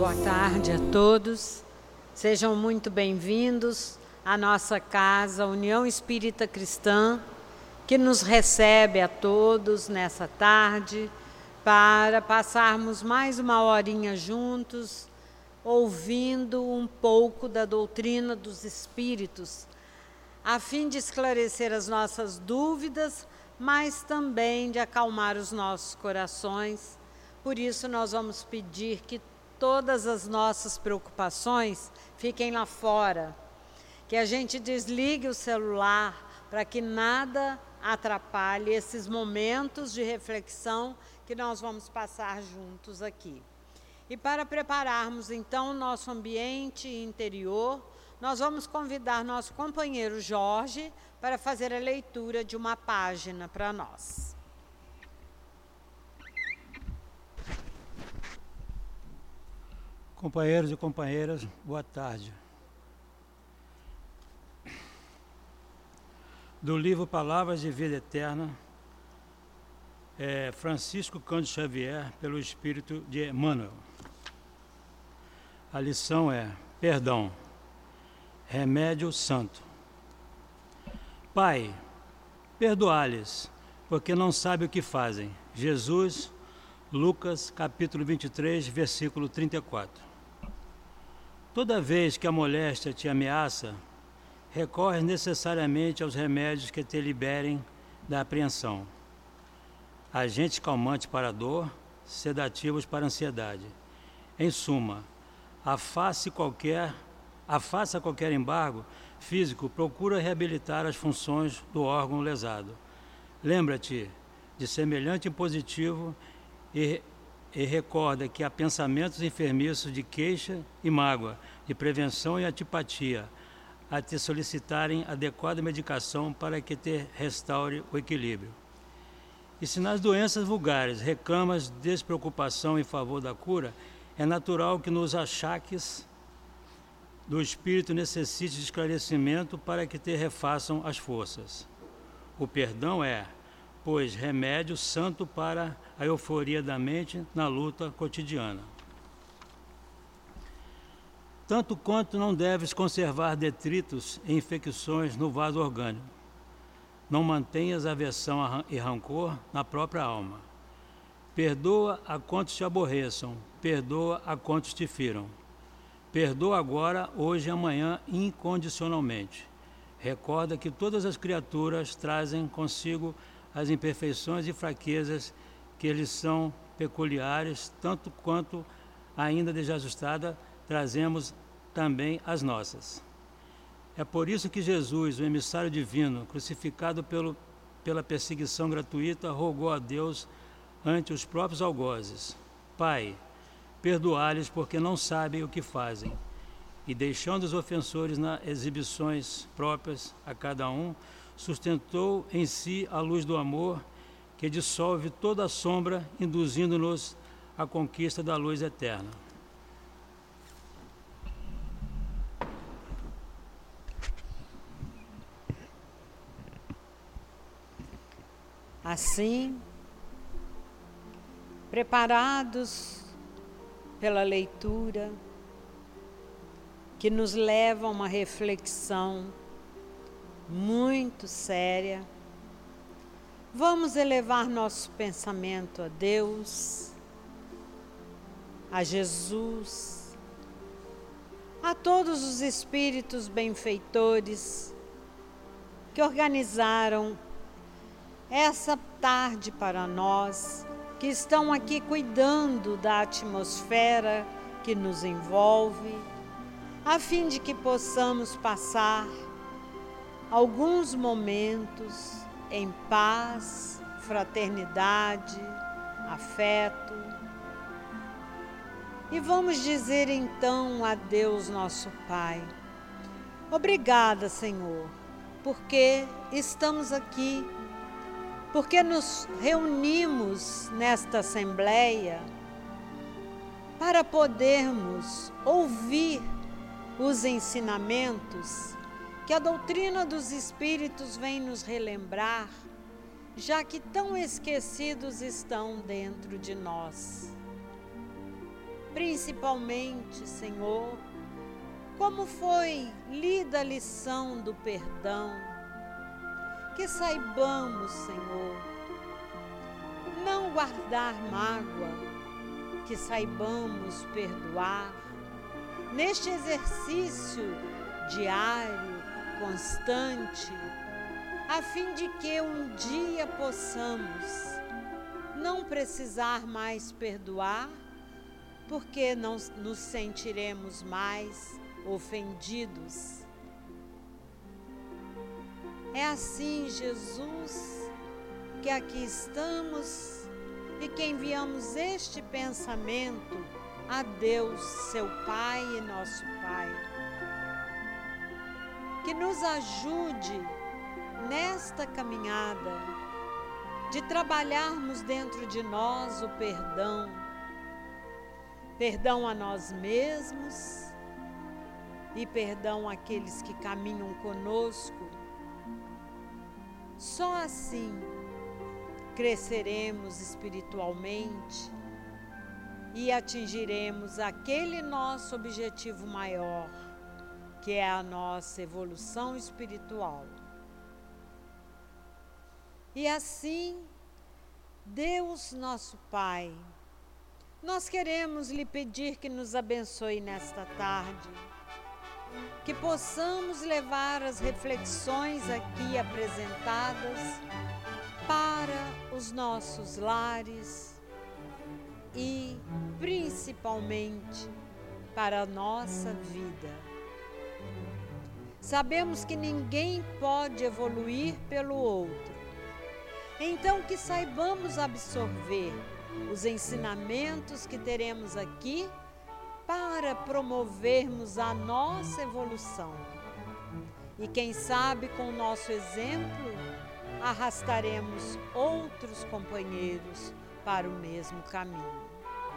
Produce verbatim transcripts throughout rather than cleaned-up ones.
Boa tarde a todos. Sejam muito bem-vindos à nossa casa, União Espírita Cristã, que nos recebe a todos nessa tarde para passarmos mais uma horinha juntos, ouvindo um pouco da doutrina dos Espíritos, a fim de esclarecer as nossas dúvidas, mas também de acalmar os nossos corações. Por isso, nós vamos pedir que todas as nossas preocupações fiquem lá fora, que a gente desligue o celular para que nada atrapalhe esses momentos de reflexão que nós vamos passar juntos aqui. E para prepararmos, então, o nosso ambiente interior, nós vamos convidar nosso companheiro Jorge para fazer a leitura de uma página para nós. Companheiros e companheiras, boa tarde. Do livro Palavras de Vida Eterna, é Francisco Cândido Xavier, pelo Espírito de Emmanuel. A lição é: perdão, remédio santo. Pai, perdoai-lhes, porque não sabem o que fazem. Jesus, Lucas, capítulo vinte e três, versículo trinta e quatro. Toda vez que a moléstia te ameaça, recorre necessariamente aos remédios que te liberem da apreensão. Agentes calmantes para a dor, sedativos para a ansiedade. Em suma, afaste qualquer, afasta qualquer embargo físico, procura reabilitar as funções do órgão lesado. Lembra-te de semelhante impositivo e, e recorda que há pensamentos enfermiços de queixa e mágoa, de prevenção e antipatia, a te solicitarem adequada medicação para que te restaure o equilíbrio. E se nas doenças vulgares reclamas despreocupação em favor da cura, é natural que nos achaques do espírito necessite de esclarecimento para que te refaçam as forças. O perdão é, pois, remédio santo para a euforia da mente na luta cotidiana. Tanto quanto não deves conservar detritos e infecções no vaso orgânico. Não mantenhas aversão e rancor na própria alma. Perdoa a quantos te aborreçam, perdoa a quantos te firam. Perdoa agora, hoje e amanhã, incondicionalmente. Recorda que todas as criaturas trazem consigo as imperfeições e fraquezas que lhes são peculiares, tanto quanto, ainda desajustada, trazemos também as nossas. É por isso que Jesus, o emissário divino, crucificado pelo, pela perseguição gratuita, rogou a Deus ante os próprios algozes: Pai, perdoai-lhes porque não sabem o que fazem. E deixando os ofensores nas exibições próprias a cada um, sustentou em si a luz do amor que dissolve toda a sombra, induzindo-nos à conquista da luz eterna. Assim, preparados pela leitura, que nos leva a uma reflexão muito séria, vamos elevar nosso pensamento a Deus, a Jesus, a todos os espíritos benfeitores que organizaram essa tarde para nós, que estão aqui cuidando da atmosfera que nos envolve, a fim de que possamos passar alguns momentos em paz, fraternidade, afeto. E vamos dizer então a Deus nosso Pai: obrigada, Senhor, porque estamos aqui, porque nos reunimos nesta assembleia para podermos ouvir os ensinamentos que a doutrina dos Espíritos vem nos relembrar, já que tão esquecidos estão dentro de nós. principalmente, Senhor, como foi lida a lição do perdão. Que saibamos, Senhor, não guardar mágoa, que saibamos perdoar. Neste exercício diário, constante, a fim de que um dia possamos não precisar mais perdoar, porque não nos sentiremos mais ofendidos. É assim, Jesus, que aqui estamos e que enviamos este pensamento a Deus, seu Pai e nosso Pai. Que nos ajude nesta caminhada de trabalharmos dentro de nós o perdão, perdão a nós mesmos e perdão àqueles que caminham conosco. Só assim cresceremos espiritualmente e atingiremos aquele nosso objetivo maior, que é a nossa evolução espiritual. E assim, Deus nosso Pai, nós queremos lhe pedir que nos abençoe nesta tarde, que possamos levar as reflexões aqui apresentadas para os nossos lares e, principalmente, para a nossa vida. Sabemos que ninguém pode evoluir pelo outro, então que saibamos absorver os ensinamentos que teremos aqui para promovermos a nossa evolução. E quem sabe, com o nosso exemplo, arrastaremos outros companheiros para o mesmo caminho.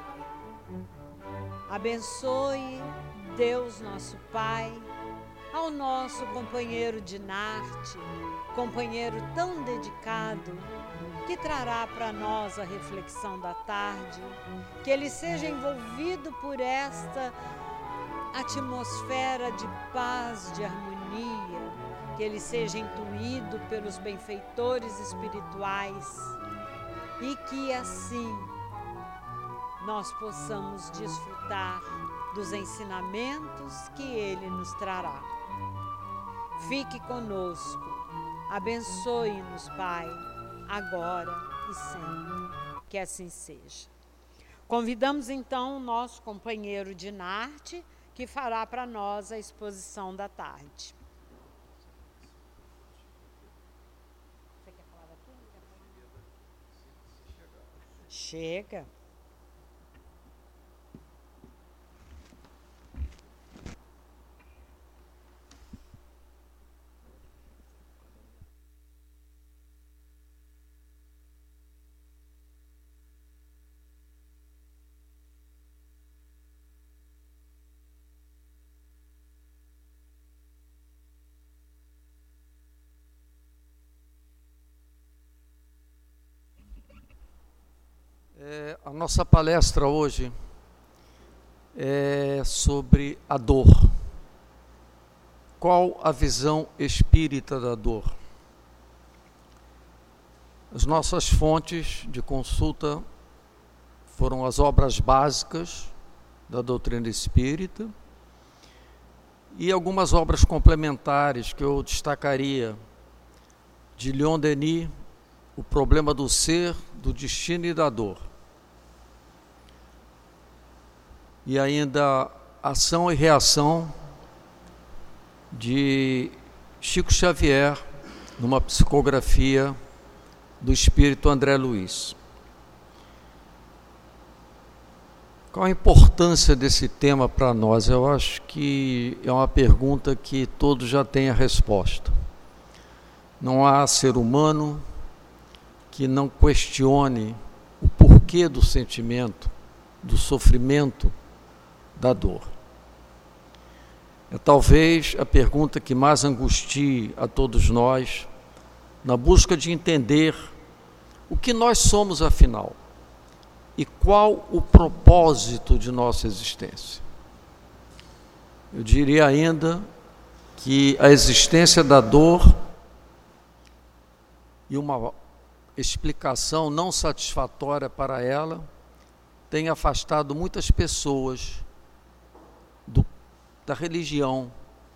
Abençoe, Deus nosso Pai, ao nosso companheiro de Narte, companheiro tão dedicado, que trará para nós a reflexão da tarde, que ele seja envolvido por esta atmosfera de paz, de harmonia, que ele seja intuído pelos benfeitores espirituais e que assim nós possamos desfrutar dos ensinamentos que ele nos trará. Fique conosco, abençoe-nos, Pai, agora e sempre, que assim seja. Convidamos então o nosso companheiro de Narte, que fará para nós a exposição da tarde. Você quer falar daqui? Chega. É, a nossa palestra hoje é sobre a dor. Qual a visão espírita da dor? As nossas fontes de consulta foram as obras básicas da doutrina espírita e algumas obras complementares que eu destacaria, de Leon Denis, O Problema do Ser, do Destino e da Dor. E ainda Ação e Reação, de Chico Xavier, numa psicografia do espírito André Luiz. Qual a importância desse tema para nós? Eu acho que é uma pergunta que todos já têm a resposta. Não há ser humano que não questione o porquê do sentimento, do sofrimento, da dor. É talvez a pergunta que mais angustie a todos nós, na busca de entender o que nós somos afinal. e qual o propósito de nossa existência. Eu diria ainda que a existência da dor e uma explicação não satisfatória para ela tem afastado muitas pessoas do, da religião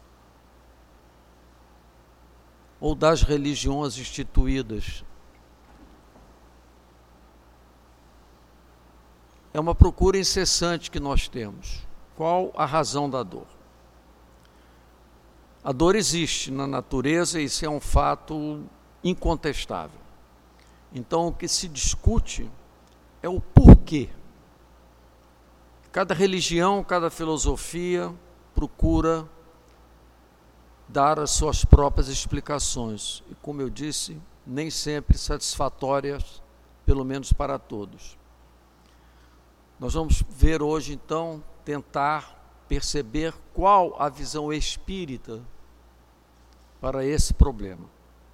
ou das religiões instituídas. É uma procura incessante que nós temos. Qual a razão da dor? A dor existe na natureza e isso é um fato incontestável. Então, o que se discute é o porquê. Cada religião, cada filosofia procura dar as suas próprias explicações. E, como eu disse, nem sempre satisfatórias, pelo menos para todos. Nós vamos ver hoje, então, tentar perceber qual a visão espírita para esse problema.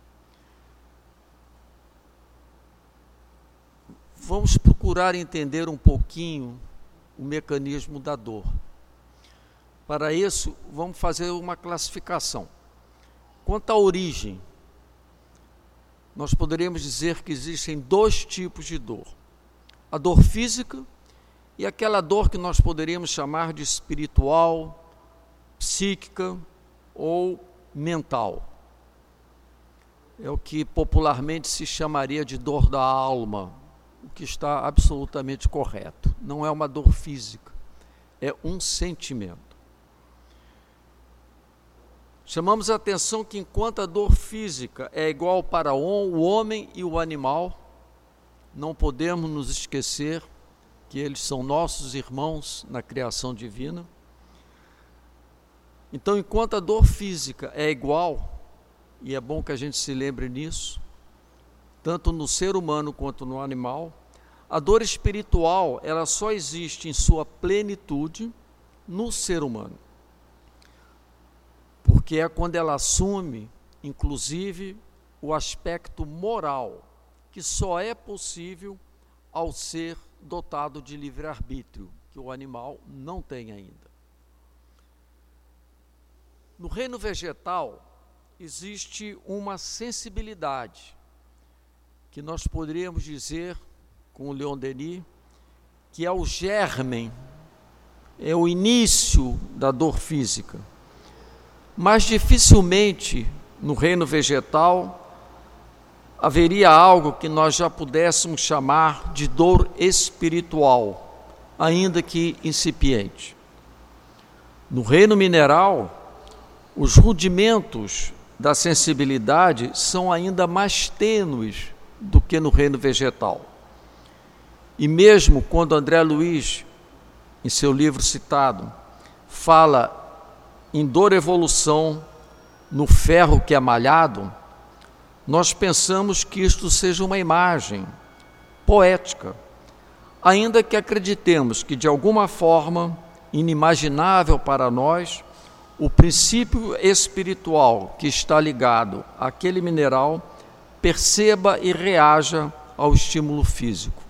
Vamos procurar entender um pouquinho o mecanismo da dor. Para isso, vamos fazer uma classificação. Quanto à origem, nós poderíamos dizer que existem dois tipos de dor. A dor física e aquela dor que nós poderíamos chamar de espiritual, psíquica ou mental. É o que popularmente se chamaria de dor da alma, o que está absolutamente correto. Não é uma dor física, é um sentimento. Chamamos a atenção que enquanto a dor física é igual para o homem e o animal, não podemos nos esquecer que eles são nossos irmãos na criação divina. Então, enquanto a dor física é igual, e é bom que a gente se lembre nisso, tanto no ser humano quanto no animal, a dor espiritual, ela só existe em sua plenitude no ser humano. Porque é quando ela assume, inclusive, o aspecto moral, que só é possível ao ser dotado de livre-arbítrio, que o animal não tem ainda. No reino vegetal, existe uma sensibilidade, que nós poderíamos dizer, com o Leon Denis, que é o germen, é o início da dor física. Mas dificilmente, no reino vegetal, haveria algo que nós já pudéssemos chamar de dor espiritual, ainda que incipiente. No reino mineral, os rudimentos da sensibilidade são ainda mais tênues do que no reino vegetal. E mesmo quando André Luiz, em seu livro citado, fala em dor evolução no ferro que é malhado, nós pensamos que isto seja uma imagem poética, ainda que acreditemos que, de alguma forma inimaginável para nós, o princípio espiritual que está ligado àquele mineral perceba e reaja ao estímulo físico.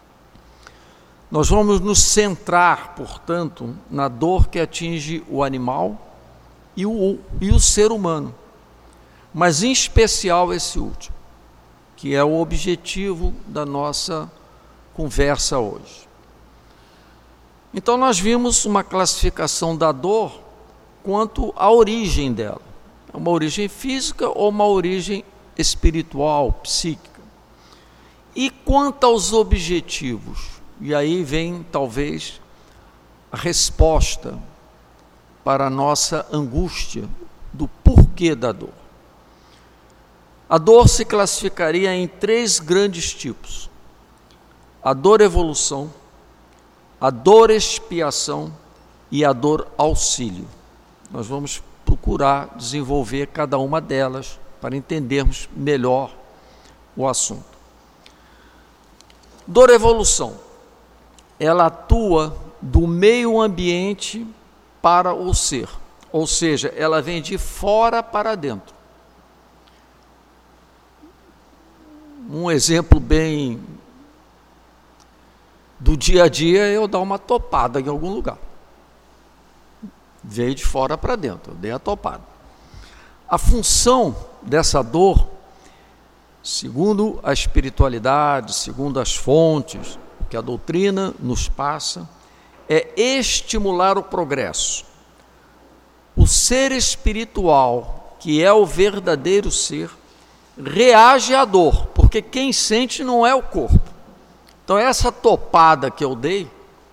Nós vamos nos centrar, portanto, na dor que atinge o animal e o, e o ser humano, mas em especial esse último, que é o objetivo da nossa conversa hoje. Então nós vimos uma classificação da dor quanto à origem dela. É uma origem física ou uma origem espiritual, psíquica. E quanto aos objetivos? E aí vem, talvez, a resposta para a nossa angústia do porquê da dor. A dor se classificaria em três grandes tipos: a dor evolução, a dor expiação e a dor auxílio. Nós vamos procurar desenvolver cada uma delas para entendermos melhor o assunto. Dor evolução. Ela atua do meio ambiente para o ser, ou seja, ela vem de fora para dentro. Um exemplo bem do dia a dia eu dar uma topada em algum lugar. Veio de fora para dentro, eu dei a topada. A função dessa dor, segundo a espiritualidade, segundo as fontes, o que a doutrina nos passa, é estimular o progresso. O ser espiritual, que é o verdadeiro ser, reage à dor, porque quem sente não é o corpo. Então essa topada que eu dei,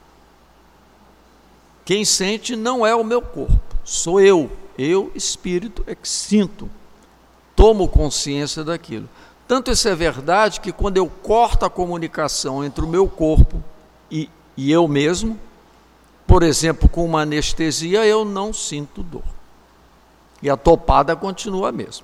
quem sente não é o meu corpo, sou eu, eu, espírito, é que sinto, tomo consciência daquilo. Tanto isso é verdade que quando eu corto a comunicação entre o meu corpo e, e eu mesmo, por exemplo, com uma anestesia, eu não sinto dor. E a topada continua a mesma.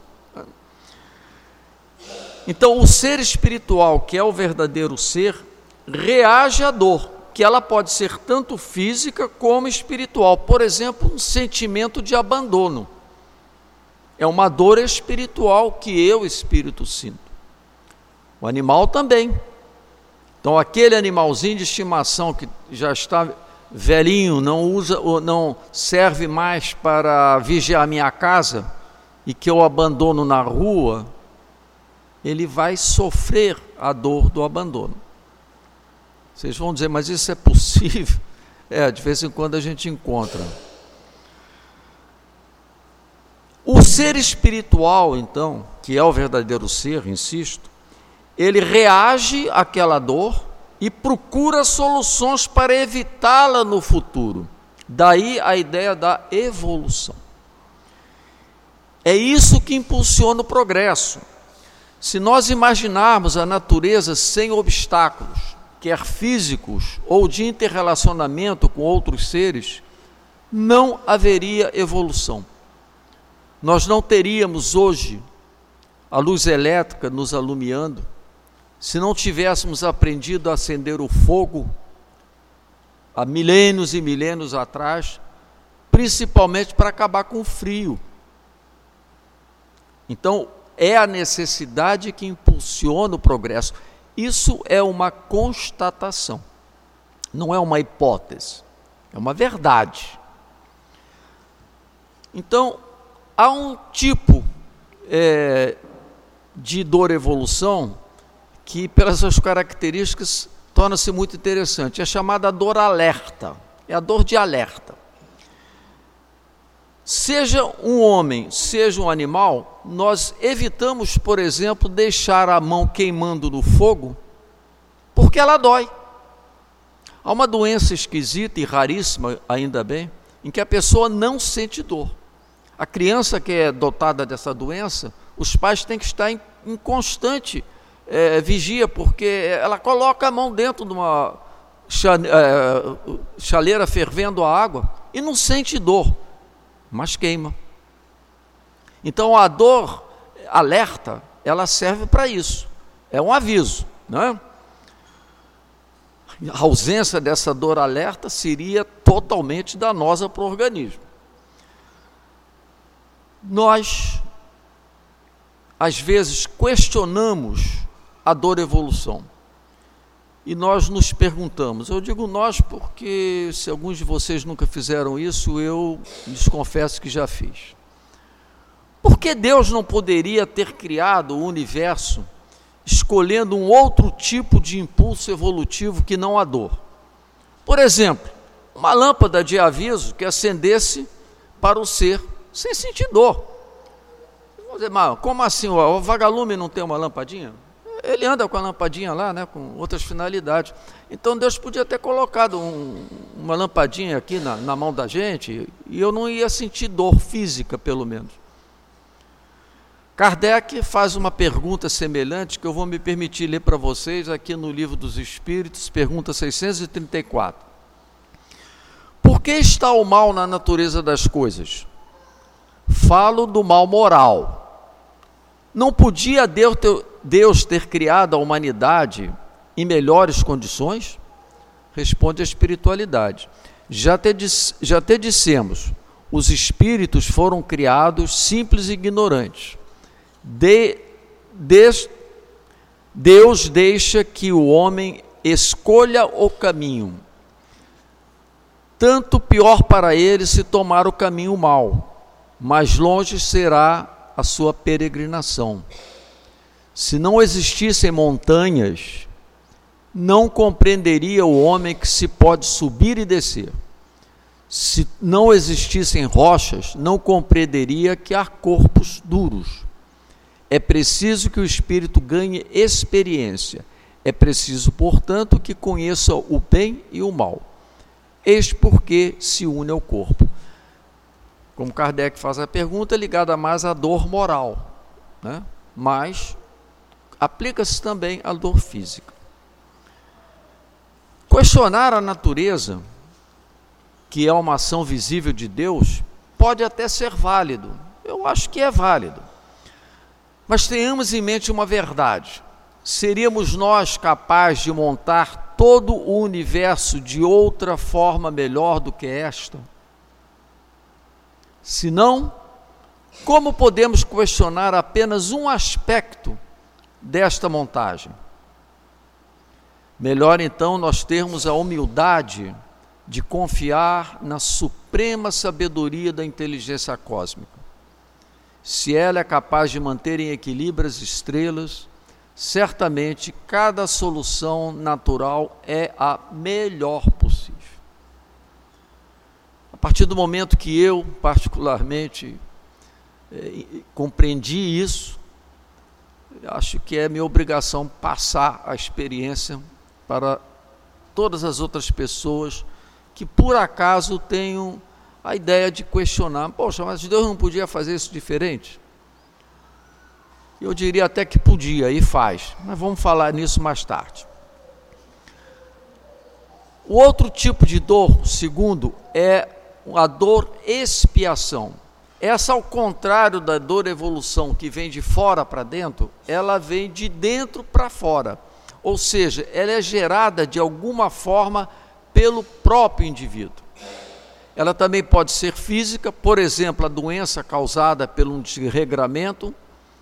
Então, o ser espiritual, que é o verdadeiro ser, reage à dor, que ela pode ser tanto física como espiritual. Por exemplo, um sentimento de abandono. É uma dor espiritual que eu, espírito, sinto. O animal também. Então, aquele animalzinho de estimação que já está velhinho, não usa, não serve mais para vigiar a minha casa e que eu abandono na rua, ele vai sofrer a dor do abandono. Vocês vão dizer, mas isso é possível? É, de vez em quando a gente encontra. O ser espiritual, então, que é o verdadeiro ser, insisto, ele reage àquela dor e procura soluções para evitá-la no futuro. Daí a ideia da evolução. É isso que impulsiona o progresso. Se nós imaginarmos a natureza sem obstáculos, quer físicos ou de interrelacionamento com outros seres, não haveria evolução. Nós não teríamos hoje a luz elétrica nos alumiando, se não tivéssemos aprendido a acender o fogo há milênios e milênios atrás, principalmente para acabar com o frio. Então, é a necessidade que impulsiona o progresso. Isso é uma constatação, não é uma hipótese, é uma verdade. Então, há um tipo é, de dor-evolução que, pelas suas características, torna-se muito interessante. É chamada dor alerta, é a dor de alerta. Seja um homem, seja um animal, nós evitamos, por exemplo, deixar a mão queimando no fogo, porque ela dói. Há uma doença esquisita e raríssima, ainda bem, em que a pessoa não sente dor. A criança que é dotada dessa doença, os pais têm que estar em, em constante é, vigia, porque ela coloca a mão dentro de uma chaleira fervendo a água e não sente dor, mas queima. Então a dor alerta, ela serve para isso, é um aviso, não é? A ausência dessa dor alerta seria totalmente danosa para o organismo. Nós, às vezes, questionamos a dor-evolução e nós nos perguntamos, eu digo nós porque se alguns de vocês nunca fizeram isso, eu lhes confesso que já fiz. Por que Deus não poderia ter criado o universo escolhendo um outro tipo de impulso evolutivo que não a dor? Por exemplo, uma lâmpada de aviso que acendesse para o ser sem sentir dor. Vamos dizer, mas como assim? O vagalume não tem uma lampadinha? Ele anda com a lampadinha lá, né, com outras finalidades. Então Deus podia ter colocado um, uma lampadinha aqui na, na mão da gente e eu não ia sentir dor física, pelo menos. Kardec faz uma pergunta semelhante que eu vou me permitir ler para vocês aqui no Livro dos Espíritos, pergunta seiscentos e trinta e quatro. Por que está o mal na natureza das coisas? Falo do mal moral. Não podia Deus ter, Deus ter criado a humanidade em melhores condições? Responde a espiritualidade. Já te, já te dissemos, os espíritos foram criados simples e ignorantes. De, de, Deus deixa que o homem escolha o caminho. Tanto pior para ele se tomar o caminho mau, mais longe será a sua peregrinação. Se não existissem montanhas, não compreenderia o homem que se pode subir e descer. Se não existissem rochas, não compreenderia que há corpos duros. É preciso que o espírito ganhe experiência. É preciso, portanto, que conheça o bem e o mal. Eis porque se une ao corpo. Como Kardec faz a pergunta, ligada mais à dor moral, né? Mas aplica-se também à dor física. Questionar a natureza, que é uma ação visível de Deus, pode até ser válido. Eu acho que é válido. Mas tenhamos em mente uma verdade. Seríamos nós capazes de montar todo o universo de outra forma melhor do que esta? Se não, como podemos questionar apenas um aspecto desta montagem? Melhor então nós termos a humildade de confiar na suprema sabedoria da inteligência cósmica. Se ela é capaz de manter em equilíbrio as estrelas, certamente cada solução natural é a melhor possível. A partir do momento que eu, particularmente, eh, compreendi isso, acho que é minha obrigação passar a experiência para todas as outras pessoas que por acaso tenham a ideia de questionar: poxa, mas Deus não podia fazer isso diferente? Eu diria até que podia e faz, mas vamos falar nisso mais tarde. O outro tipo de dor, segundo, é a dor expiação. Essa, ao contrário da dor evolução, que vem de fora para dentro, ela vem de dentro para fora. Ou seja, ela é gerada de alguma forma pelo próprio indivíduo. Ela também pode ser física, por exemplo, a doença causada pelo desregramento,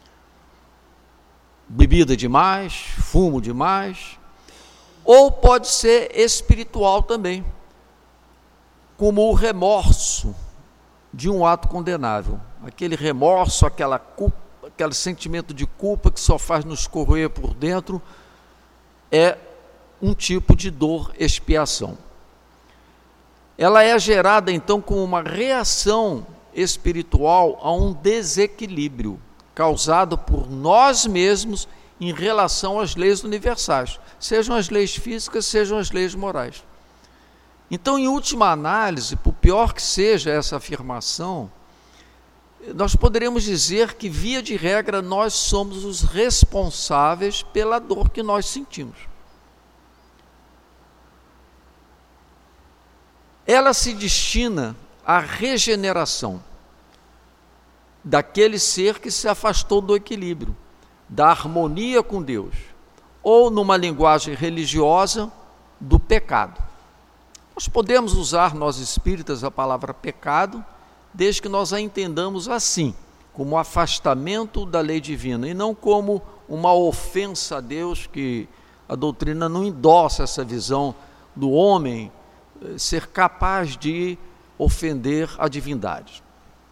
bebida demais, fumo demais, ou pode ser espiritual também, como o remorso de um ato condenável. Aquele remorso, aquela culpa, aquele sentimento de culpa que só faz nos corroer por dentro, é um tipo de dor expiação. Ela é gerada então como uma reação espiritual a um desequilíbrio causado por nós mesmos em relação às leis universais, sejam as leis físicas, sejam as leis morais. Então, em última análise, por pior que seja essa afirmação, nós poderemos dizer que, via de regra, nós somos os responsáveis pela dor que nós sentimos. Ela se destina à regeneração daquele ser que se afastou do equilíbrio, da harmonia com Deus, ou, numa linguagem religiosa, do pecado. Nós podemos usar, nós espíritas, a palavra pecado, desde que nós a entendamos assim, como afastamento da lei divina, e não como uma ofensa a Deus, que a doutrina não endossa essa visão do homem ser capaz de ofender a divindade.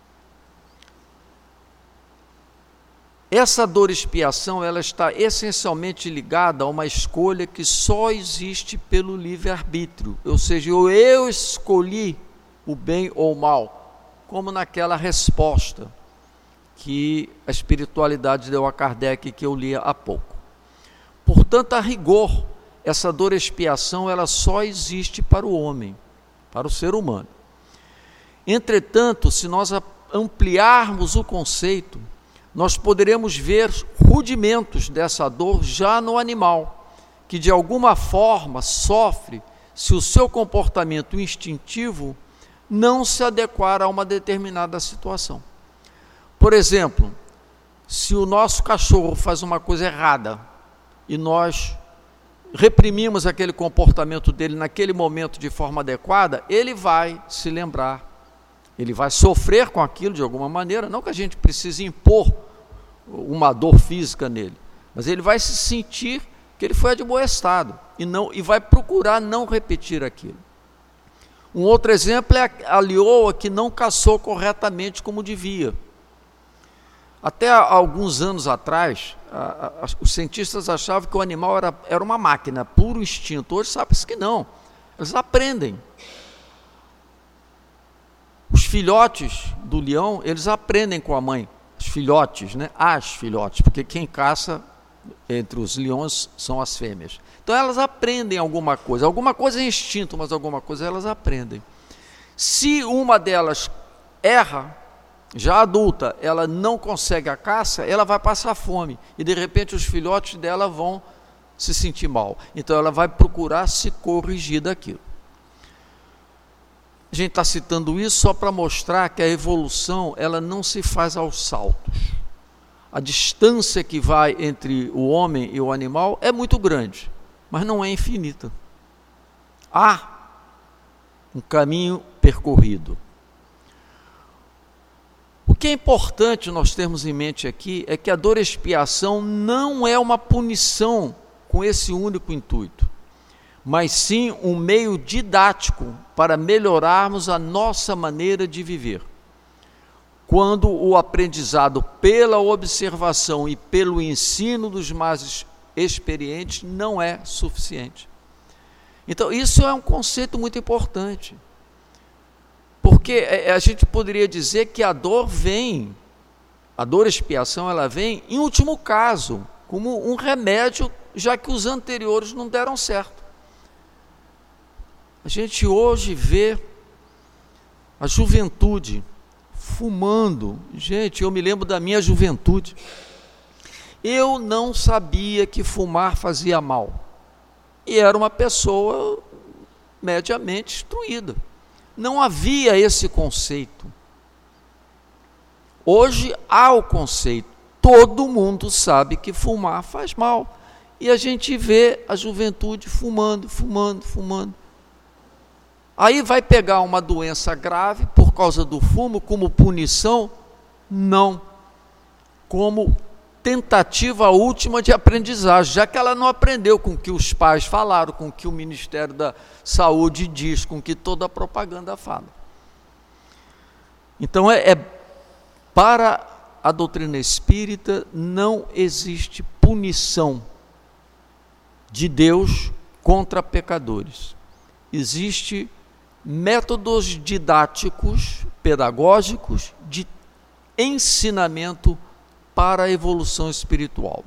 Essa dor expiação, ela está essencialmente ligada a uma escolha que só existe pelo livre-arbítrio, ou seja, eu escolhi o bem ou o mal, como naquela resposta que a espiritualidade deu a Kardec, que eu li há pouco. Portanto, a rigor, essa dor expiação, ela só existe para o homem, para o ser humano. Entretanto, se nós ampliarmos o conceito, nós poderemos ver rudimentos dessa dor já no animal, que de alguma forma sofre se o seu comportamento instintivo não se adequar a uma determinada situação. Por exemplo, se o nosso cachorro faz uma coisa errada e nós reprimimos aquele comportamento dele naquele momento de forma adequada, ele vai se lembrar, ele vai sofrer com aquilo de alguma maneira, não que a gente precise impor uma dor física nele, mas ele vai se sentir que ele foi admoestado e, não, e vai procurar não repetir aquilo. Um outro exemplo é a, a leoa que não caçou corretamente como devia. Até há alguns anos atrás, a, a, os cientistas achavam que o animal era, era uma máquina, puro instinto. Hoje sabe-se que não, eles aprendem. Os filhotes do leão, eles aprendem com a mãe, os filhotes, né? As filhotes, porque quem caça entre os leões são as fêmeas. Então elas aprendem alguma coisa, alguma coisa é instinto, mas alguma coisa elas aprendem. Se uma delas erra, já adulta, ela não consegue a caça, ela vai passar fome, e de repente os filhotes dela vão se sentir mal. Então ela vai procurar se corrigir daquilo. A gente está citando isso só para mostrar que a evolução, ela não se faz aos saltos. A distância que vai entre o homem e o animal é muito grande, mas não é infinita. Há um caminho percorrido. O que é importante nós termos em mente aqui é que a dor e expiação não é uma punição com esse único intuito, mas sim um meio didático para melhorarmos a nossa maneira de viver. Quando o aprendizado pela observação e pelo ensino dos mais experientes não é suficiente. Então, isso é um conceito muito importante, porque a gente poderia dizer que a dor vem, a dor e expiação, ela vem, em último caso, como um remédio, já que os anteriores não deram certo. A gente hoje vê a juventude fumando. Gente, eu me lembro da minha juventude. Eu não sabia que fumar fazia mal. E era uma pessoa mediamente instruída. Não havia esse conceito. Hoje há o conceito. Todo mundo sabe que fumar faz mal. E a gente vê a juventude fumando, fumando, fumando. Aí vai pegar uma doença grave por causa do fumo como punição? Não. Como tentativa última de aprendizagem, já que ela não aprendeu com o que os pais falaram, com o que o Ministério da Saúde diz, com o que toda a propaganda fala. Então, é, é para a doutrina espírita não existe punição de Deus contra pecadores. Existe métodos didáticos, pedagógicos, de ensinamento para a evolução espiritual.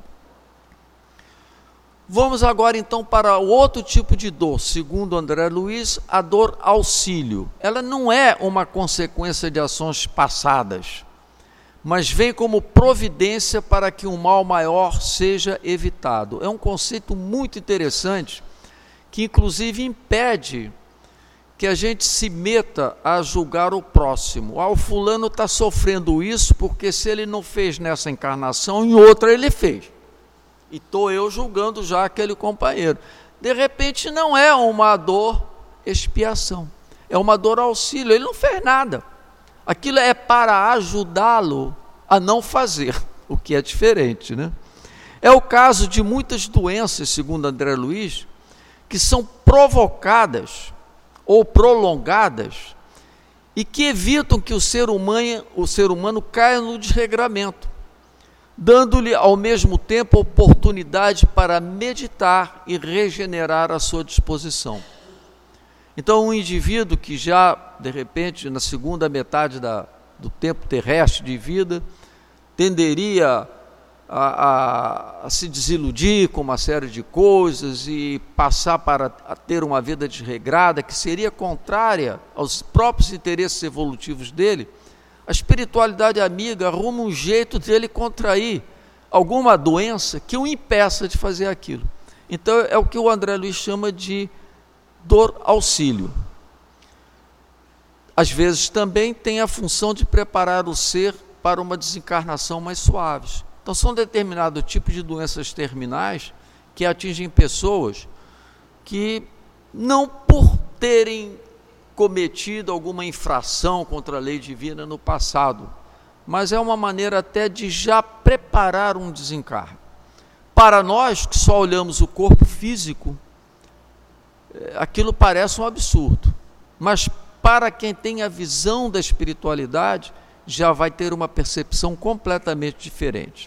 Vamos agora então para o outro tipo de dor, segundo André Luiz, a dor auxílio. Ela não é uma consequência de ações passadas, mas vem como providência para que um mal maior seja evitado. É um conceito muito interessante, que inclusive impede que a gente se meta a julgar o próximo. Ah, o fulano está sofrendo isso porque se ele não fez nessa encarnação, em outra ele fez. E estou eu julgando já aquele companheiro. De repente não é uma dor expiação, é uma dor auxílio, ele não fez nada. Aquilo é para ajudá-lo a não fazer, o que é diferente, né? É o caso de muitas doenças, segundo André Luiz, que são provocadas ou prolongadas e que evitam que o ser humano, o ser humano caia no desregramento, dando-lhe ao mesmo tempo oportunidade para meditar e regenerar a sua disposição. Então, um indivíduo que já, de repente, na segunda metade da, do tempo terrestre de vida, tenderia A, a, a se desiludir com uma série de coisas e passar para a ter uma vida desregrada, que seria contrária aos próprios interesses evolutivos dele, a espiritualidade amiga arruma um jeito dele contrair alguma doença que o impeça de fazer aquilo. Então é o que o André Luiz chama de dor auxílio. Às vezes também tem a função de preparar o ser para uma desencarnação mais suave. Então, são determinados tipos de doenças terminais que atingem pessoas que, não por terem cometido alguma infração contra a lei divina no passado, mas é uma maneira até de já preparar um desencarne. para nós que só olhamos o corpo físico, aquilo parece um absurdo, mas para quem tem a visão da espiritualidade, já vai ter uma percepção completamente diferente.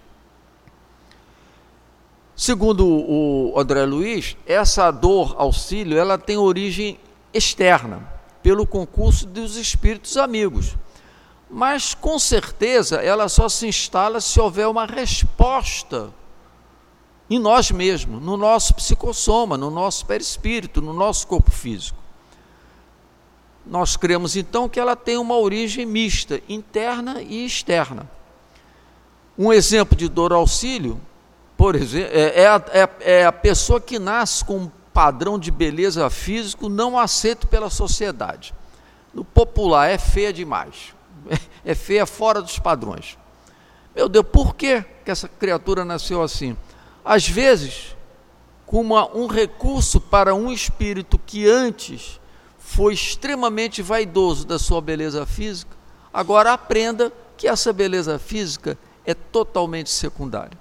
Segundo o André Luiz, essa dor auxílio, ela tem origem externa, pelo concurso dos espíritos amigos, mas com certeza ela só se instala se houver uma resposta em nós mesmos, no nosso psicossoma, no nosso perispírito, no nosso corpo físico. Nós cremos então que ela tem uma origem mista, interna e externa. Um exemplo de dor auxílio, por exemplo, é, é, a, é, é a pessoa que nasce com um padrão de beleza físico não aceito pela sociedade. No popular, é feia demais, é feia fora dos padrões. Meu Deus, por que que essa criatura nasceu assim? Às vezes, com uma, um recurso para um espírito que antes foi extremamente vaidoso da sua beleza física, agora aprenda que essa beleza física é totalmente secundária.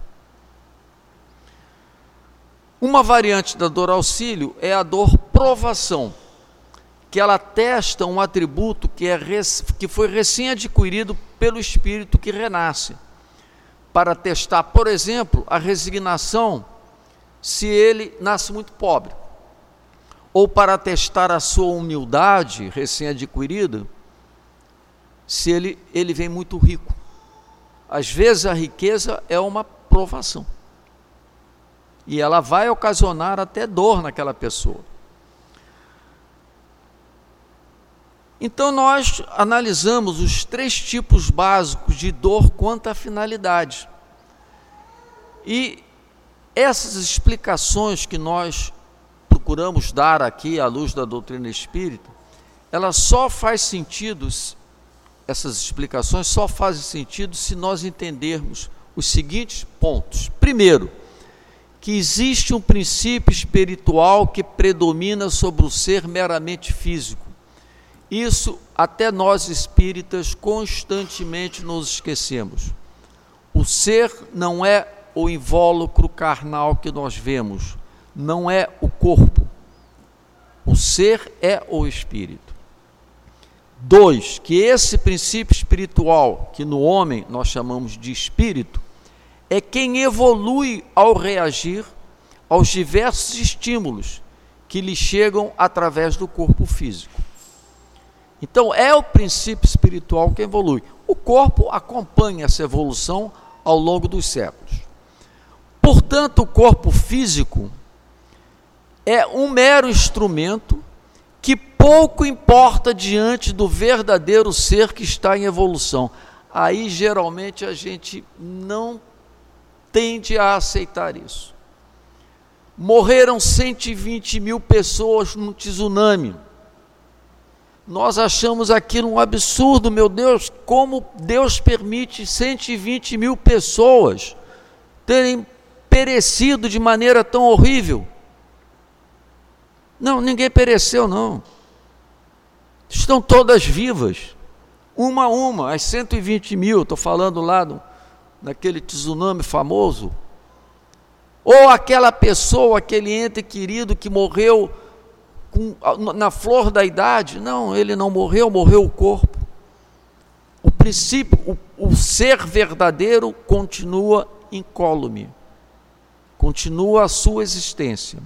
Uma variante da dor auxílio é a dor provação, que ela testa um atributo que, é, que foi recém-adquirido pelo espírito que renasce, para testar, por exemplo, a resignação se ele nasce muito pobre, ou para testar a sua humildade recém-adquirida, se ele, ele vem muito rico. Às vezes a riqueza é uma provação, e ela vai ocasionar até dor naquela pessoa. Então nós analisamos os três tipos básicos de dor quanto à finalidade. E essas explicações que nós procuramos dar aqui à luz da doutrina espírita, ela só faz sentido, essas explicações só fazem sentido se nós entendermos os seguintes pontos. Primeiro, que existe um princípio espiritual que predomina sobre o ser meramente físico. Isso até nós espíritas constantemente nos esquecemos. O ser não é o invólucro carnal que nós vemos, não é o corpo. O ser é o espírito. Dois, que esse princípio espiritual, que no homem nós chamamos de espírito, é quem evolui ao reagir aos diversos estímulos que lhe chegam através do corpo físico. Então é o princípio espiritual que evolui. O corpo acompanha essa evolução ao longo dos séculos. Portanto, o corpo físico é um mero instrumento que pouco importa diante do verdadeiro ser que está em evolução. Aí geralmente a gente não tende a aceitar isso. Morreram cento e vinte mil pessoas no tsunami. Nós achamos aquilo um absurdo, meu Deus, como Deus permite cento e vinte mil pessoas terem perecido de maneira tão horrível. Não, ninguém pereceu não. Estão todas vivas, uma a uma, as cento e vinte mil, estou falando lá do, naquele tsunami famoso. Ou aquela pessoa, aquele ente querido que morreu com, na flor da idade. Não, ele não morreu, morreu o corpo. O princípio, o, o ser verdadeiro continua incólume, continua a sua existência.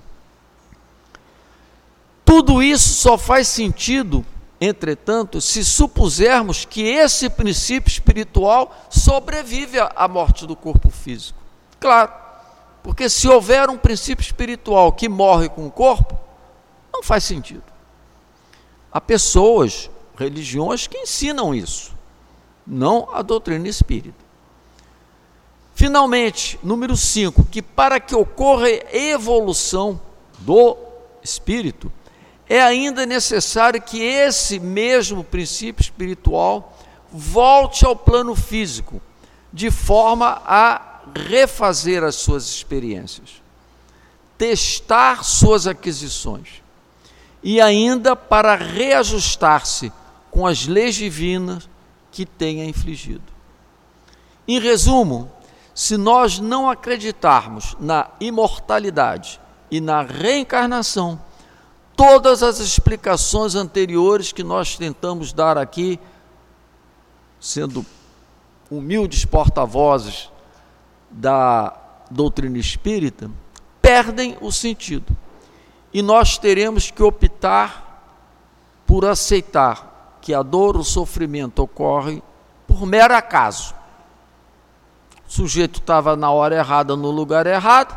Tudo isso só faz sentido, entretanto, se supusermos que esse princípio espiritual sobrevive à morte do corpo físico. Claro, porque se houver um princípio espiritual que morre com o corpo, não faz sentido. Há pessoas, religiões que ensinam isso, não a doutrina espírita. Finalmente, número cinco, que para que ocorra evolução do espírito, é ainda necessário que esse mesmo princípio espiritual volte ao plano físico, de forma a refazer as suas experiências, testar suas aquisições, e ainda para reajustar-se com as leis divinas que tenha infligido. Em resumo, Se nós não acreditarmos na imortalidade e na reencarnação, todas as explicações anteriores que nós tentamos dar aqui, sendo humildes porta-vozes da doutrina espírita, perdem o sentido. E nós teremos que optar por aceitar que a dor, o sofrimento ocorre por mero acaso. O sujeito estava na hora errada, no lugar errado,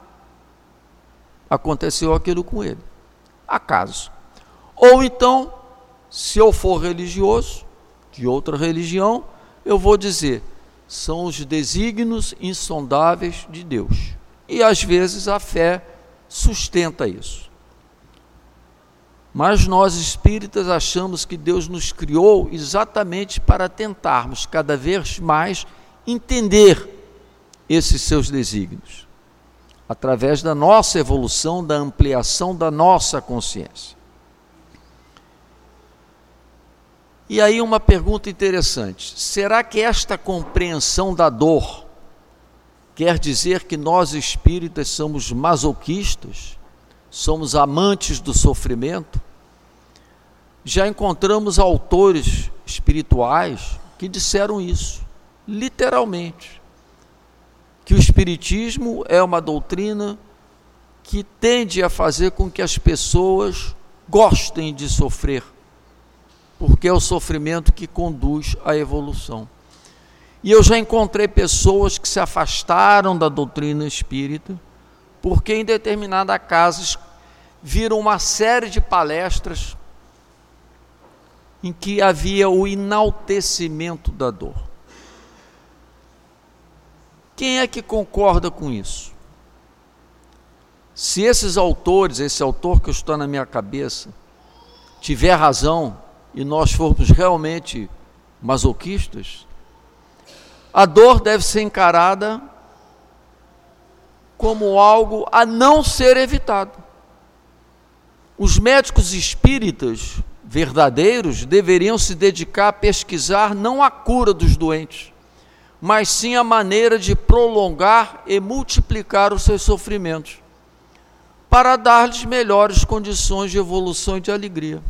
aconteceu aquilo com ele. Acaso. Ou então, se eu for religioso, de outra religião, eu vou dizer, são os desígnios insondáveis de Deus. E às vezes a fé sustenta isso. Mas nós espíritas achamos que Deus nos criou exatamente para tentarmos cada vez mais entender esses seus desígnios, através da nossa evolução, da ampliação da nossa consciência. E aí uma pergunta interessante: será que esta compreensão da dor quer dizer que nós espíritas somos masoquistas? Somos amantes do sofrimento? Já encontramos autores espirituais que disseram isso, literalmente, que o espiritismo é uma doutrina que tende a fazer com que as pessoas gostem de sofrer, porque é o sofrimento que conduz à evolução. E eu já encontrei pessoas que se afastaram da doutrina espírita, porque em determinada casa viram uma série de palestras em que havia o enaltecimento da dor. Quem é que concorda com isso? Se esses autores, esse autor que está na minha cabeça, tiver razão e nós formos realmente masoquistas, a dor deve ser encarada como algo a não ser evitado. Os médicos espíritas verdadeiros deveriam se dedicar a pesquisar não a cura dos doentes, mas sim a maneira de prolongar e multiplicar os seus sofrimentos, para dar-lhes melhores condições de evolução e de alegria.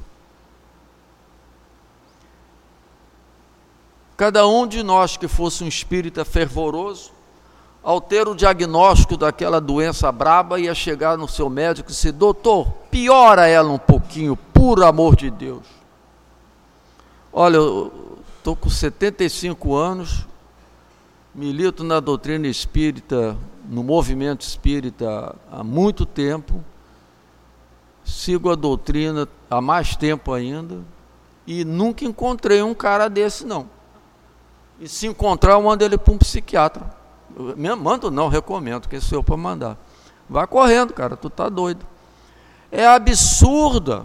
Cada um de nós que fosse um espírita fervoroso, ao ter o diagnóstico daquela doença braba, ia chegar no seu médico e dizer: doutor, piora ela um pouquinho, por amor de Deus. Olha, eu estou com setenta e cinco anos, milito na doutrina espírita, no movimento espírita há muito tempo, sigo a doutrina há mais tempo ainda, e nunca encontrei um cara desse, não. E se encontrar, eu mando ele para um psiquiatra. Eu mando não, recomendo, que é seu para mandar. Vai correndo, cara, tu tá doido. É absurda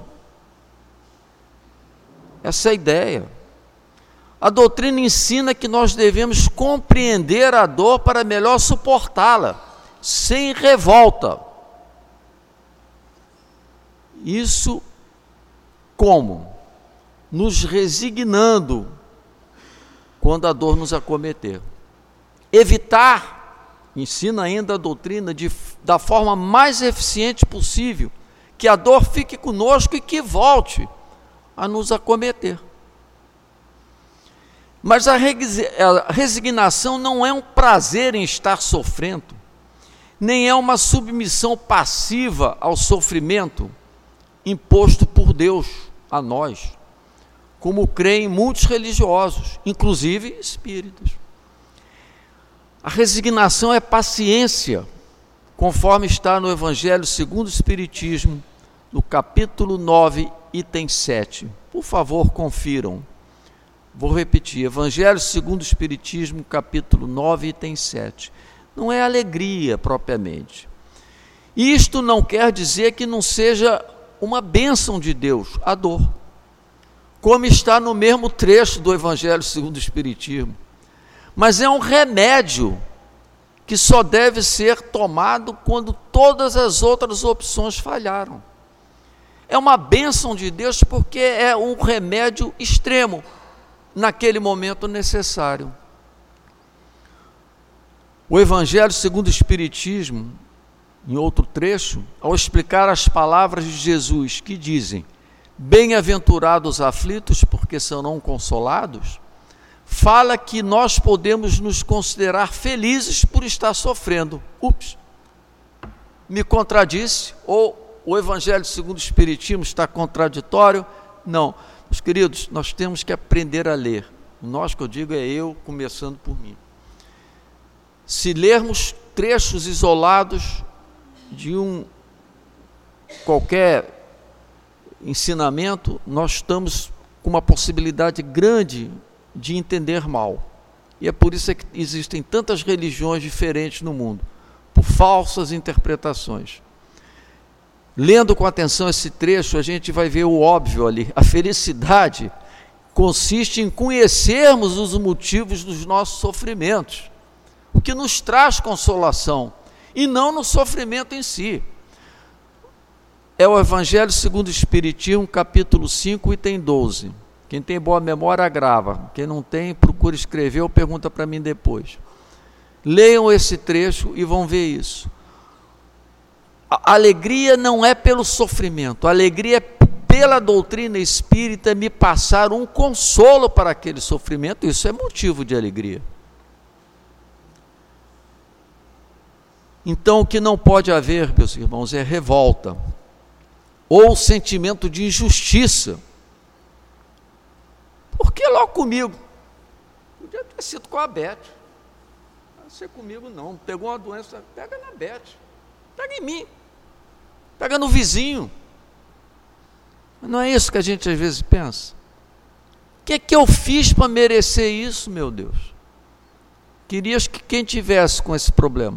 essa ideia. A doutrina ensina que nós devemos compreender a dor para melhor suportá-la, sem revolta. Isso como? Nos resignando quando a dor nos acometer. Evitar, ensina ainda a doutrina, de, da forma mais eficiente possível, que a dor fique conosco e que volte a nos acometer. Mas a resignação não é um prazer em estar sofrendo, nem é uma submissão passiva ao sofrimento imposto por Deus a nós, como creem muitos religiosos, inclusive espíritas. A resignação é paciência, conforme está no Evangelho segundo o Espiritismo, no capítulo nove, item sete. Por favor, confiram. Vou repetir, Evangelho segundo o Espiritismo, capítulo nove, item sete. Não é alegria propriamente. Isto não quer dizer que não seja uma bênção de Deus, a dor, como está no mesmo trecho do Evangelho segundo o Espiritismo. Mas é um remédio que só deve ser tomado quando todas as outras opções falharam. É uma bênção de Deus porque é um remédio extremo, naquele momento necessário. O Evangelho segundo o Espiritismo, em outro trecho, ao explicar as palavras de Jesus que dizem: bem-aventurados os aflitos, porque serão consolados, fala que nós podemos nos considerar felizes por estar sofrendo. Ups, me contradisse? Ou o Evangelho segundo o Espiritismo está contraditório? Não, meus queridos, nós temos que aprender a ler. Nós, que eu digo, é eu, começando por mim. Se lermos trechos isolados de um qualquer ensinamento, nós estamos com uma possibilidade grande de entender mal. E é por isso que existem tantas religiões diferentes no mundo, por falsas interpretações. Lendo com atenção esse trecho, a gente vai ver o óbvio ali. A felicidade consiste em conhecermos os motivos dos nossos sofrimentos, o que nos traz consolação, e não no sofrimento em si. É o Evangelho segundo o Espiritismo, capítulo cinco, item doze. Quem tem boa memória, grava. Quem não tem, procura escrever ou pergunta para mim depois. Leiam esse trecho e vão ver isso. A alegria não é pelo sofrimento, a alegria é pela doutrina espírita me passar um consolo para aquele sofrimento. Isso é motivo de alegria. Então, o que não pode haver, meus irmãos, é revolta ou sentimento de injustiça. Por que logo comigo? Podia ter sido com a Beth. Não ser comigo não. Pegou uma doença, pega na Beth. Pega em mim. Pega no vizinho. Não é isso que a gente às vezes pensa? O que é que eu fiz para merecer isso, meu Deus? Querias que quem tivesse com esse problema?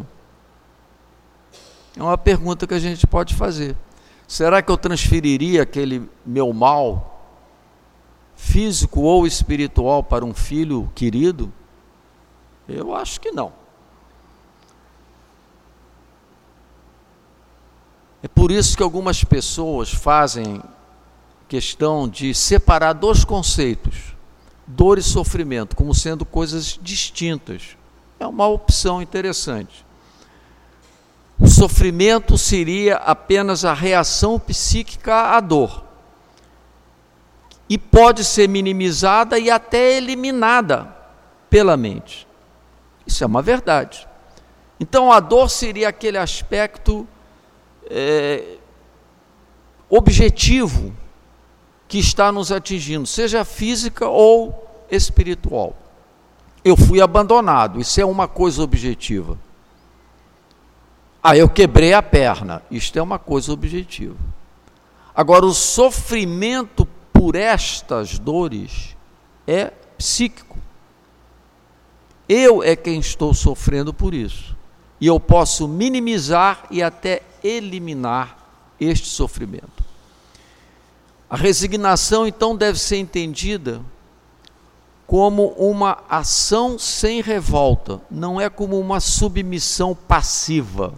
É uma pergunta que a gente pode fazer. Será que eu transferiria aquele meu mal físico ou espiritual para um filho querido? Eu acho que não. É por isso que algumas pessoas fazem questão de separar dois conceitos, dor e sofrimento, como sendo coisas distintas. É uma opção interessante. O sofrimento seria apenas a reação psíquica à dor, e pode ser minimizada e até eliminada pela mente. Isso é uma verdade. Então a dor seria aquele aspecto é, objetivo que está nos atingindo, seja física ou espiritual. Eu fui abandonado, isso é uma coisa objetiva. Ah, eu quebrei a perna, isto é uma coisa objetiva. Agora, o sofrimento por estas dores é psíquico. Eu é quem estou sofrendo por isso. E eu posso minimizar e até eliminar este sofrimento. A resignação, então, deve ser entendida como uma ação sem revolta, não é como uma submissão passiva.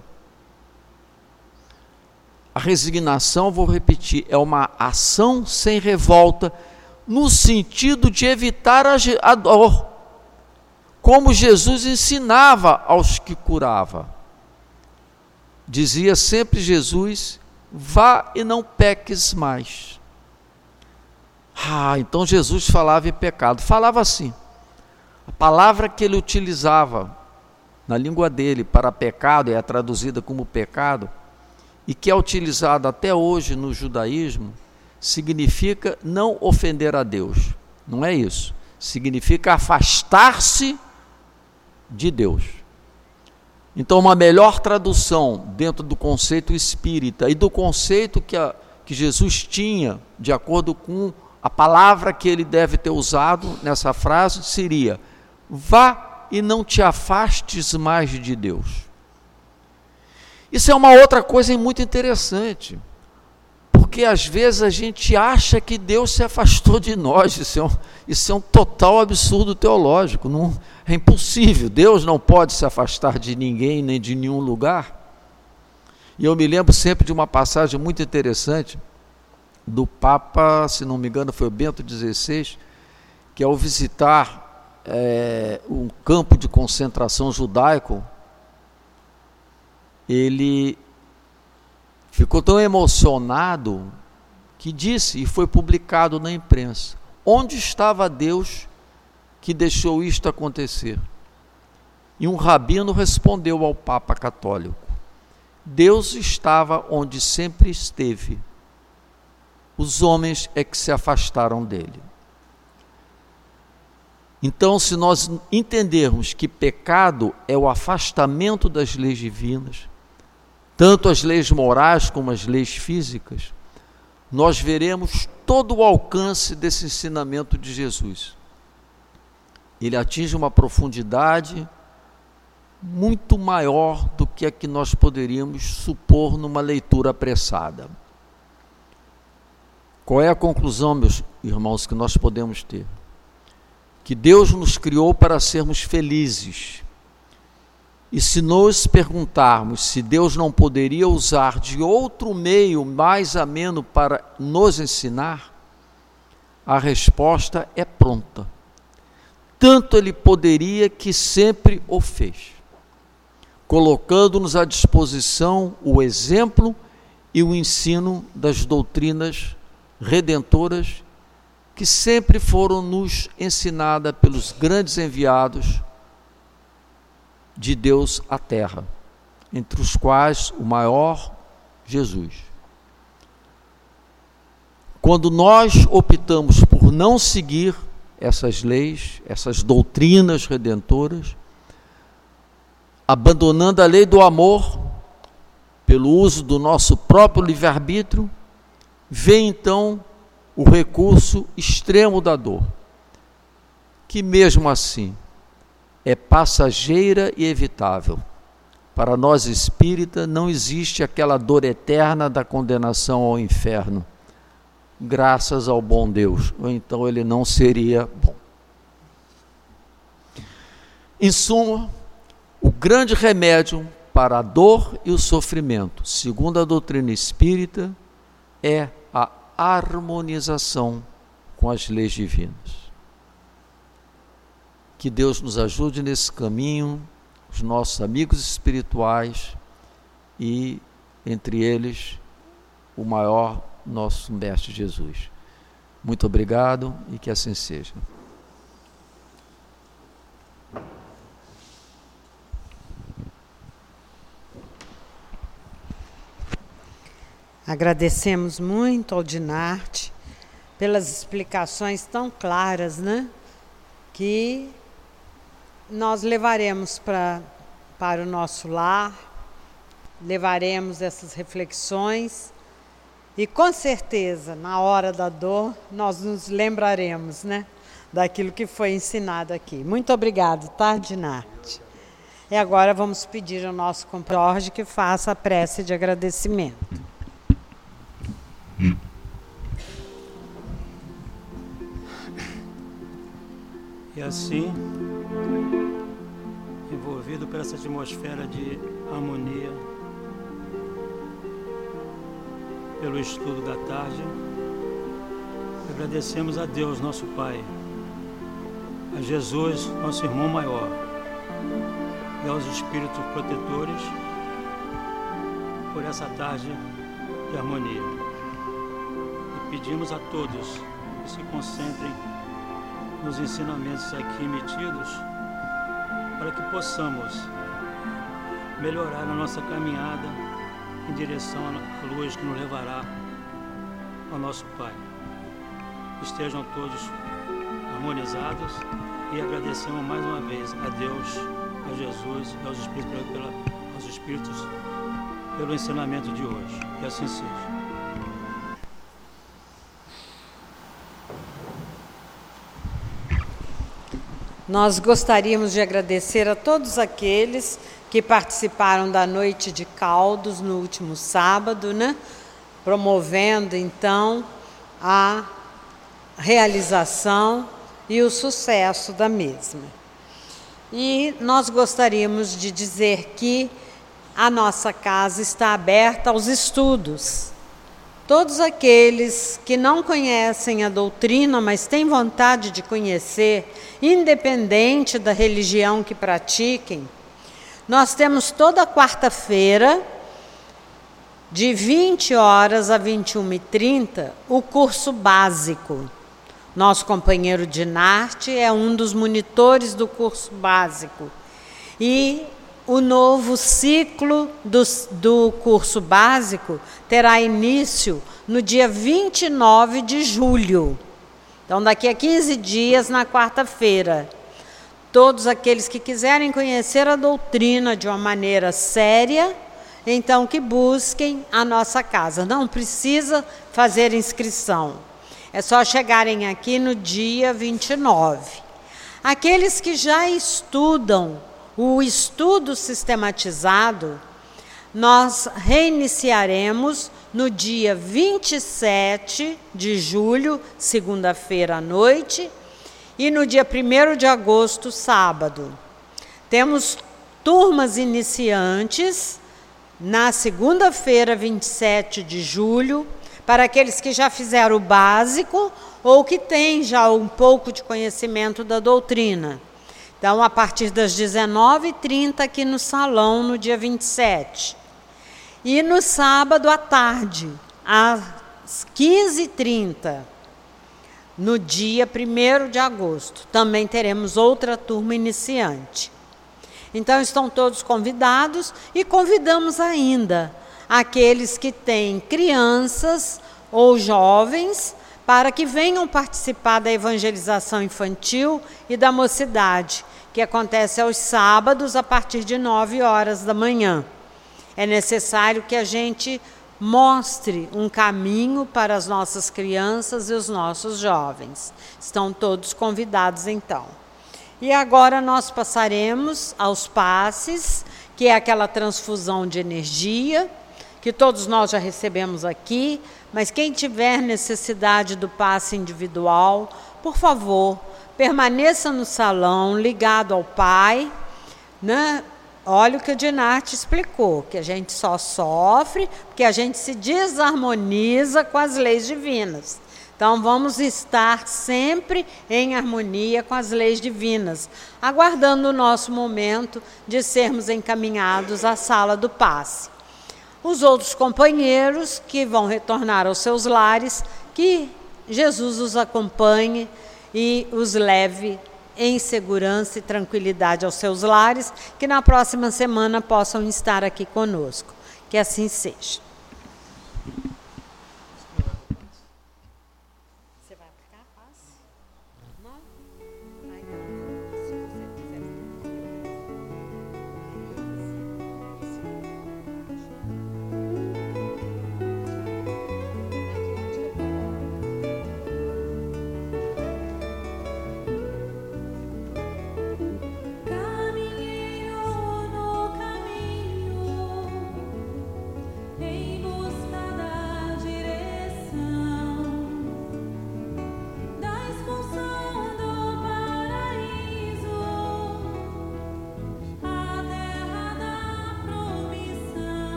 A resignação, vou repetir, é uma ação sem revolta, no sentido de evitar a dor, como Jesus ensinava aos que curava. Dizia sempre Jesus: vá e não peques mais. Ah, então Jesus falava em pecado, falava assim. A palavra que ele utilizava na língua dele para pecado, é traduzida como pecado, e que é utilizado até hoje no judaísmo, significa não ofender a Deus. Não é isso. Significa afastar-se de Deus. Então, uma melhor tradução dentro do conceito espírita e do conceito que, a, que Jesus tinha, de acordo com a palavra que ele deve ter usado nessa frase, seria: vá e não te afastes mais de Deus. Isso é uma outra coisa muito interessante, porque às vezes a gente acha que Deus se afastou de nós. Isso é um, isso é um total absurdo teológico. Não, é impossível. Deus não pode se afastar de ninguém nem de nenhum lugar. E eu me lembro sempre de uma passagem muito interessante do Papa, se não me engano foi o Bento dezesseis, que ao visitar é, um campo de concentração judaico ele ficou tão emocionado que disse, e foi publicado na imprensa: onde estava Deus que deixou isto acontecer? E um rabino respondeu ao Papa Católico: Deus estava onde sempre esteve, os homens é que se afastaram dele. Então, se nós entendermos que pecado é o afastamento das leis divinas, tanto as leis morais como as leis físicas, nós veremos todo o alcance desse ensinamento de Jesus. Ele atinge uma profundidade muito maior do que a que nós poderíamos supor numa leitura apressada. Qual é a conclusão, meus irmãos, que nós podemos ter? Que Deus nos criou para sermos felizes. E se nós perguntarmos se Deus não poderia usar de outro meio mais ameno para nos ensinar, a resposta é pronta. Tanto Ele poderia que sempre o fez, colocando-nos à disposição o exemplo e o ensino das doutrinas redentoras que sempre foram nos ensinadas pelos grandes enviados de Deus à terra, entre os quais o maior, Jesus. Quando nós optamos por não seguir essas leis, essas doutrinas redentoras, abandonando a lei do amor pelo uso do nosso próprio livre-arbítrio, vem então o recurso extremo da dor, que mesmo assim é passageira e evitável. Para nós espíritas não existe aquela dor eterna da condenação ao inferno, graças ao bom Deus, ou então ele não seria bom. Em suma, o grande remédio para a dor e o sofrimento, segundo a doutrina espírita, é a harmonização com as leis divinas. Que Deus nos ajude nesse caminho, os nossos amigos espirituais e, entre eles, o maior, nosso Mestre Jesus. Muito obrigado e que assim seja. Agradecemos muito ao Dinarte pelas explicações tão claras, né? Que nós levaremos pra, para o nosso lar, levaremos essas reflexões e com certeza, na hora da dor, nós nos lembraremos, né? Daquilo que foi ensinado aqui. Muito obrigado, tá, Dinarte? E agora vamos pedir ao nosso companheiro Jorge que faça a prece de agradecimento. E assim, envolvido por essa atmosfera de harmonia, pelo estudo da tarde, agradecemos a Deus, nosso Pai, a Jesus, nosso irmão maior, e aos Espíritos protetores, por essa tarde de harmonia. E pedimos a todos que se concentrem nos ensinamentos aqui emitidos, para que possamos melhorar a nossa caminhada em direção à luz que nos levará ao nosso Pai. Estejam todos harmonizados e agradecemos mais uma vez a Deus, a Jesus e aos Espíritos, pela, aos Espíritos pelo ensinamento de hoje. Que assim seja. Nós gostaríamos de agradecer a todos aqueles que participaram da Noite de Caldos no último sábado, né? Promovendo, então, a realização e o sucesso da mesma. E nós gostaríamos de dizer que a nossa casa está aberta aos estudos. Todos aqueles que não conhecem a doutrina, mas têm vontade de conhecer, independente da religião que pratiquem, nós temos toda quarta-feira, de vinte horas a vinte e uma e trinta, o curso básico. Nosso companheiro Dinarte é um dos monitores do curso básico. E o novo ciclo do, do curso básico terá início no dia vinte e nove de julho. Então, daqui a quinze dias, na quarta-feira. Todos aqueles que quiserem conhecer a doutrina de uma maneira séria, então que busquem a nossa casa. Não precisa fazer inscrição. É só chegarem aqui no dia vinte e nove. Aqueles que já estudam o estudo sistematizado, nós reiniciaremos no dia vinte e sete de julho, segunda-feira à noite, e no dia primeiro de agosto, sábado. Temos turmas iniciantes na segunda-feira, vinte e sete de julho, para aqueles que já fizeram o básico ou que têm já um pouco de conhecimento da doutrina. Então, a partir das dezenove e trinta aqui no salão, no dia vinte e sete. E no sábado à tarde, às quinze e trinta, no dia primeiro de agosto, também teremos outra turma iniciante. Então, estão todos convidados e convidamos ainda aqueles que têm crianças ou jovens para que venham participar da evangelização infantil e da mocidade, que acontece aos sábados a partir de nove horas da manhã. É necessário que a gente mostre um caminho para as nossas crianças e os nossos jovens. Estão todos convidados, então. E agora nós passaremos aos passes, que é aquela transfusão de energia, que todos nós já recebemos aqui, mas quem tiver necessidade do passe individual, por favor, permaneça no salão, ligado ao Pai, né? Olha o que o Dinarte explicou, que a gente só sofre porque a gente se desarmoniza com as leis divinas. Então, vamos estar sempre em harmonia com as leis divinas, aguardando o nosso momento de sermos encaminhados à sala do passe. Os outros companheiros que vão retornar aos seus lares, que Jesus os acompanhe e os leve em segurança e tranquilidade aos seus lares, que na próxima semana possam estar aqui conosco. Que assim seja.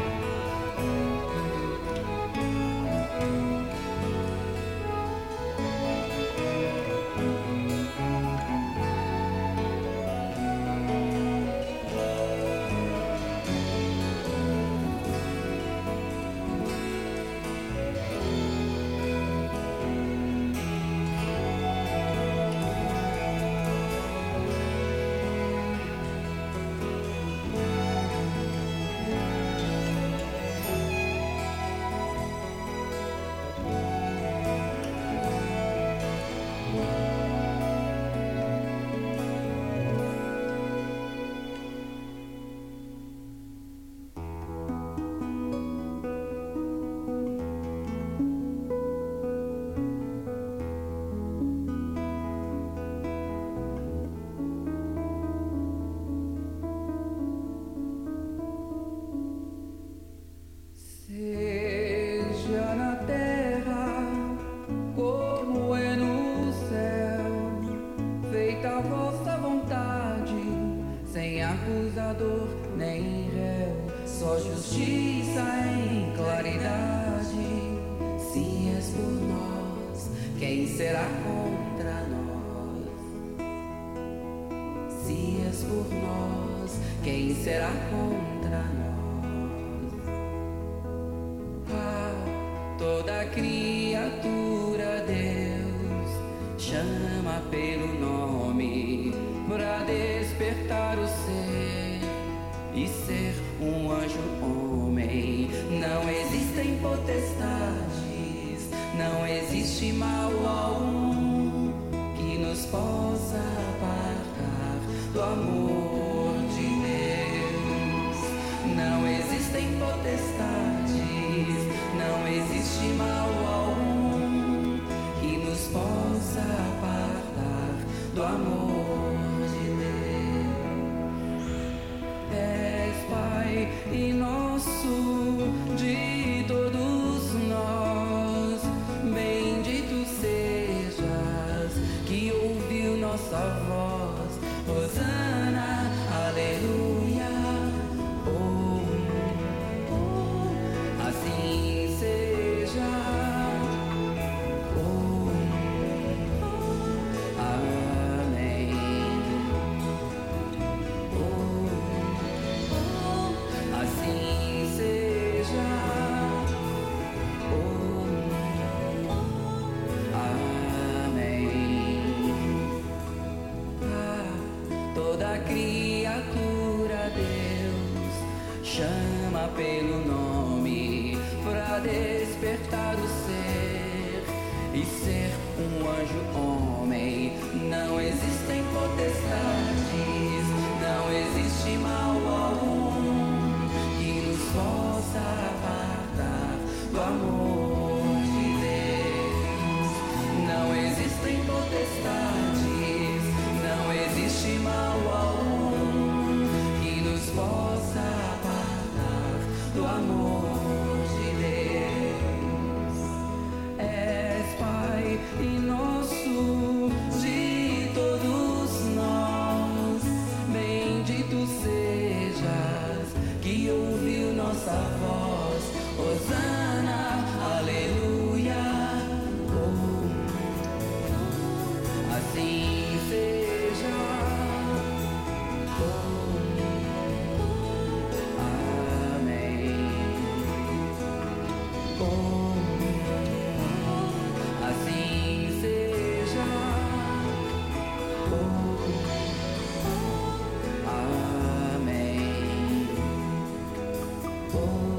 Oh